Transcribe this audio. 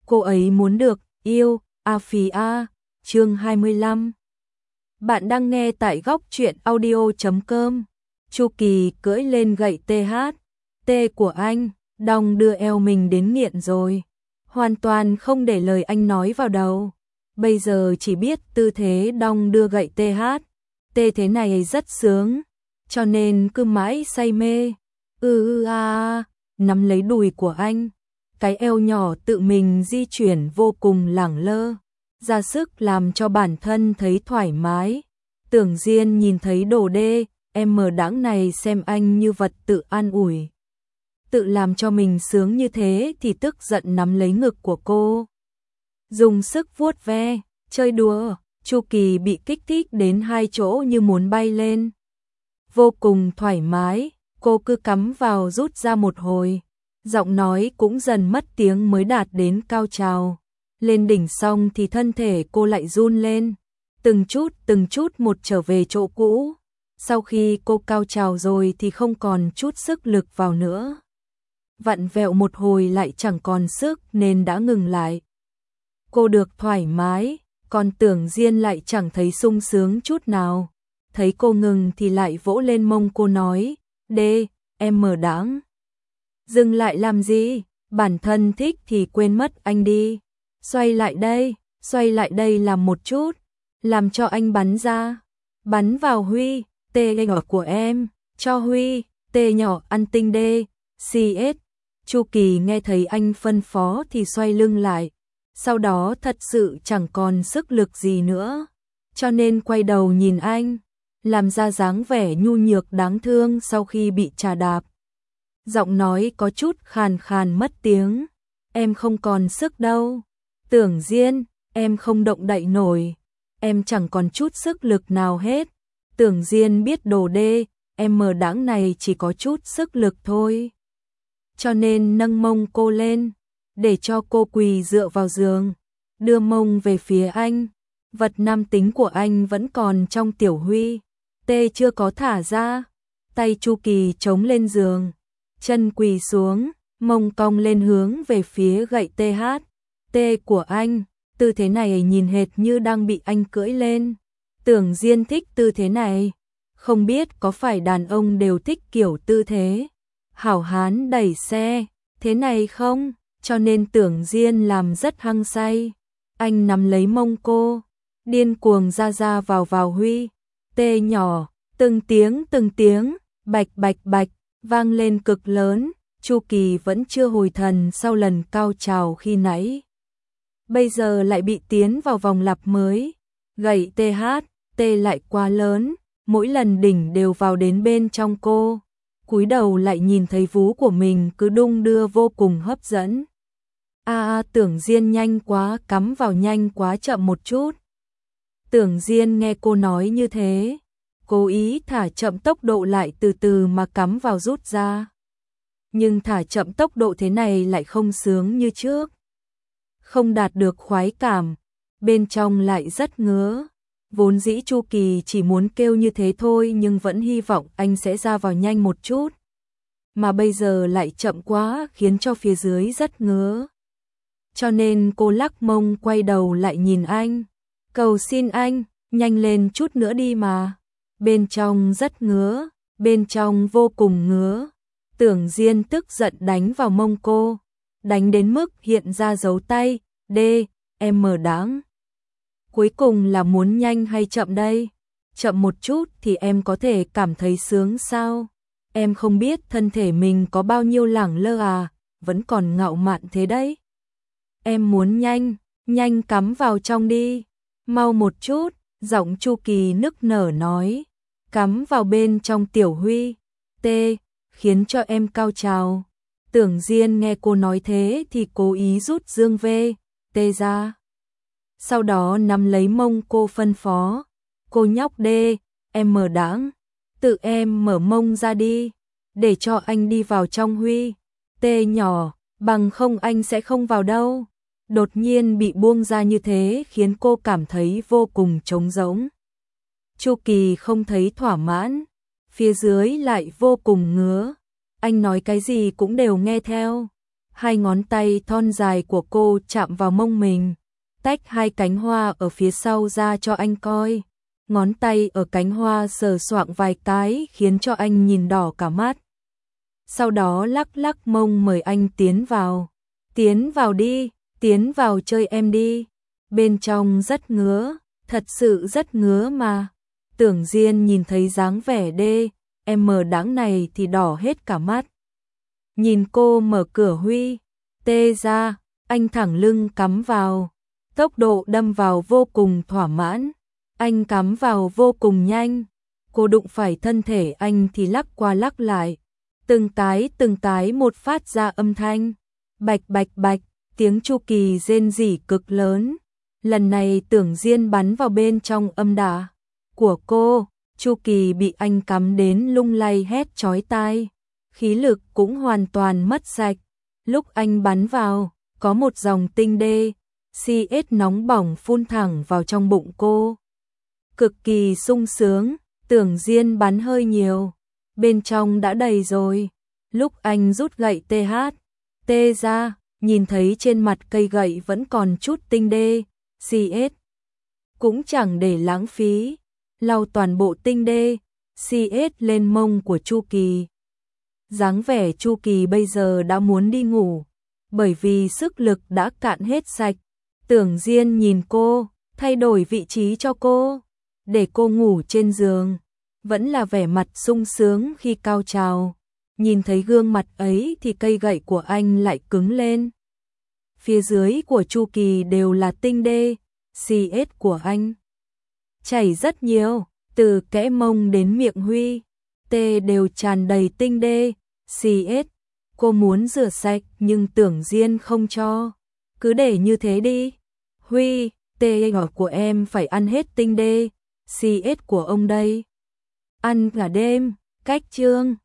cô ấy muốn được yêu, a phí a, chương 25. Bạn đang nghe tại góc truyện audio.com. Chu Kỳ cưỡi lên gậy TH, T của anh, đong đưa eo mình đến nghiện rồi. Hoàn toàn không để lời anh nói vào đầu. Bây giờ chỉ biết tư thế đong đưa gậy TH, T thế này rất sướng, cho nên cứ mãi say mê. Nắm lấy đùi của anh, cái eo nhỏ tự mình di chuyển vô cùng lẳng lơ, ra sức làm cho bản thân thấy thoải mái. Tưởng Diên nhìn thấy đồ đê, em mờ đãng này xem anh như vật tự an ủi, tự làm cho mình sướng như thế thì tức giận nắm lấy ngực của cô, dùng sức vuốt ve, chơi đùa. Chu Kỳ bị kích thích đến hai chỗ như muốn bay lên, vô cùng thoải mái. Cô cứ cắm vào rút ra một hồi, giọng nói cũng dần mất tiếng mới đạt đến cao trào. Lên đỉnh xong thì thân thể cô lại run lên, từng chút một trở về chỗ cũ. Sau khi cô cao trào rồi thì không còn chút sức lực vào nữa, vặn vẹo một hồi lại chẳng còn sức nên đã ngừng lại. Cô được thoải mái, còn Tưởng Diên lại chẳng thấy sung sướng chút nào. Thấy cô ngừng thì lại vỗ lên mông cô nói, đê, em mờ đãng. Dừng lại làm gì, bản thân thích thì quên mất anh đi. Xoay lại đây làm một chút, làm cho anh bắn ra. Bắn vào Huy, tê nhỏ của em, cho Huy, tê nhỏ ăn tinh đê, CS. Chu Kỳ nghe thấy anh phân phó thì xoay lưng lại. Sau đó thật sự chẳng còn sức lực gì nữa, cho nên quay đầu nhìn anh, làm ra dáng vẻ nhu nhược đáng thương sau khi bị trà đạp. Giọng nói có chút khàn khàn mất tiếng, em không còn sức đâu. Tưởng Diên, em không động đậy nổi, em chẳng còn chút sức lực nào hết. Tưởng Diên biết đồ đê, em mờ đãng này chỉ có chút sức lực thôi, cho nên nâng mông cô lên, để cho cô quỳ dựa vào giường, đưa mông về phía anh. Vật nam tính của anh vẫn còn trong Tiểu Huy, tê chưa có thả ra. Tay Chu Kỳ chống lên giường, chân quỳ xuống, mông cong lên hướng về phía gậy TH, T của anh. Tư thế này nhìn hệt như đang bị anh cưỡi lên. Tưởng Diên thích tư thế này, không biết có phải đàn ông đều thích kiểu tư thế hảo hán đẩy xe thế này không, cho nên Tưởng Diên làm rất hăng say. Anh nắm lấy mông cô, điên cuồng ra vào Huy, tê nhỏ, từng tiếng, bạch bạch bạch, vang lên cực lớn. Chu Kỳ vẫn chưa hồi thần sau lần cao trào khi nãy, bây giờ lại bị tiến vào vòng lặp mới. Gậy TH, T lại quá lớn, mỗi lần đỉnh đều vào đến bên trong cô. Cúi đầu lại nhìn thấy vú của mình cứ đung đưa vô cùng hấp dẫn. Tưởng Diên nhanh quá, cắm vào nhanh quá, chậm một chút. Tưởng Diên nghe cô nói như thế, cố ý thả chậm tốc độ lại, từ từ mà cắm vào rút ra. Nhưng thả chậm tốc độ thế này lại không sướng như trước, không đạt được khoái cảm, bên trong lại rất ngứa. Vốn dĩ Chu Kỳ chỉ muốn kêu như thế thôi, nhưng vẫn hy vọng anh sẽ ra vào nhanh một chút, mà bây giờ lại chậm quá khiến cho phía dưới rất ngứa. Cho nên cô lắc mông quay đầu lại nhìn anh, cầu xin anh, nhanh lên chút nữa đi mà. Bên trong rất ngứa, bên trong vô cùng ngứa. Tưởng Diên tức giận đánh vào mông cô, đánh đến mức hiện ra dấu tay, đê, em mờ đãng. Cuối cùng là muốn nhanh hay chậm đây? Chậm một chút thì em có thể cảm thấy sướng sao? Em không biết thân thể mình có bao nhiêu lẳng lơ à, vẫn còn ngạo mạn thế đấy. Em muốn nhanh cắm vào trong đi, mau một chút. Giọng Chu Kỳ nức nở nói, cắm vào bên trong Tiểu Huy, tê, khiến cho em cao trào. Tưởng Diên nghe cô nói thế thì cố ý rút dương vê, tê ra. Sau đó nắm lấy mông cô phân phó, cô nhóc đê, em mờ đãng, tự em mở mông ra đi, để cho anh đi vào trong Huy, tê nhỏ, bằng không anh sẽ không vào đâu. Đột nhiên bị buông ra như thế khiến cô cảm thấy vô cùng trống rỗng. Chu Kỳ không thấy thỏa mãn, phía dưới lại vô cùng ngứa. Anh nói cái gì cũng đều nghe theo. Hai ngón tay thon dài của cô chạm vào mông mình, tách hai cánh hoa ở phía sau ra cho anh coi. Ngón tay ở cánh hoa sờ soạng vài cái khiến cho anh nhìn đỏ cả mắt. Sau đó lắc lắc mông mời anh tiến vào. Tiến vào đi, tiến vào chơi em đi. Bên trong rất ngứa, thật sự rất ngứa mà. Tưởng Diên nhìn thấy dáng vẻ đê, em mờ đáng này thì đỏ hết cả mắt. Nhìn cô mở cửa Huy, tê ra, anh thẳng lưng cắm vào. Tốc độ đâm vào vô cùng thỏa mãn. Anh cắm vào vô cùng nhanh. Cô đụng phải thân thể anh thì lắc qua lắc lại. Từng cái một phát ra âm thanh. Bạch bạch bạch, tiếng Chu Kỳ rên rỉ cực lớn. Lần này Tưởng Diên bắn vào bên trong âm đạo của cô. Chu Kỳ bị anh cắm đến lung lay hét chói tai. Khí lực cũng hoàn toàn mất sạch. Lúc anh bắn vào, có một dòng tinh đê, CS nóng bỏng phun thẳng vào trong bụng cô. Cực kỳ sung sướng, Tưởng Diên bắn hơi nhiều. Bên trong đã đầy rồi. Lúc anh rút gậy THT ra, nhìn thấy trên mặt cây gậy vẫn còn chút tinh đê, CS cũng chẳng để lãng phí, lau toàn bộ tinh đê, CS lên mông của Chu Kỳ. Dáng vẻ Chu Kỳ bây giờ đã muốn đi ngủ, bởi vì sức lực đã cạn hết sạch. Tưởng Diên nhìn cô, thay đổi vị trí cho cô, để cô ngủ trên giường, vẫn là vẻ mặt sung sướng khi cao trào. Nhìn thấy gương mặt ấy thì cây gậy của anh lại cứng lên. Phía dưới của Chu Kỳ đều là tinh đê, CS của anh chảy rất nhiều, từ kẽ mông đến miệng Huy, tê đều tràn đầy tinh đê, CS. Cô muốn rửa sạch nhưng Tưởng Diên không cho. Cứ để như thế đi. Huy, tê của em phải ăn hết tinh đê, CS của ông đây. Ăn cả đêm, cách chương.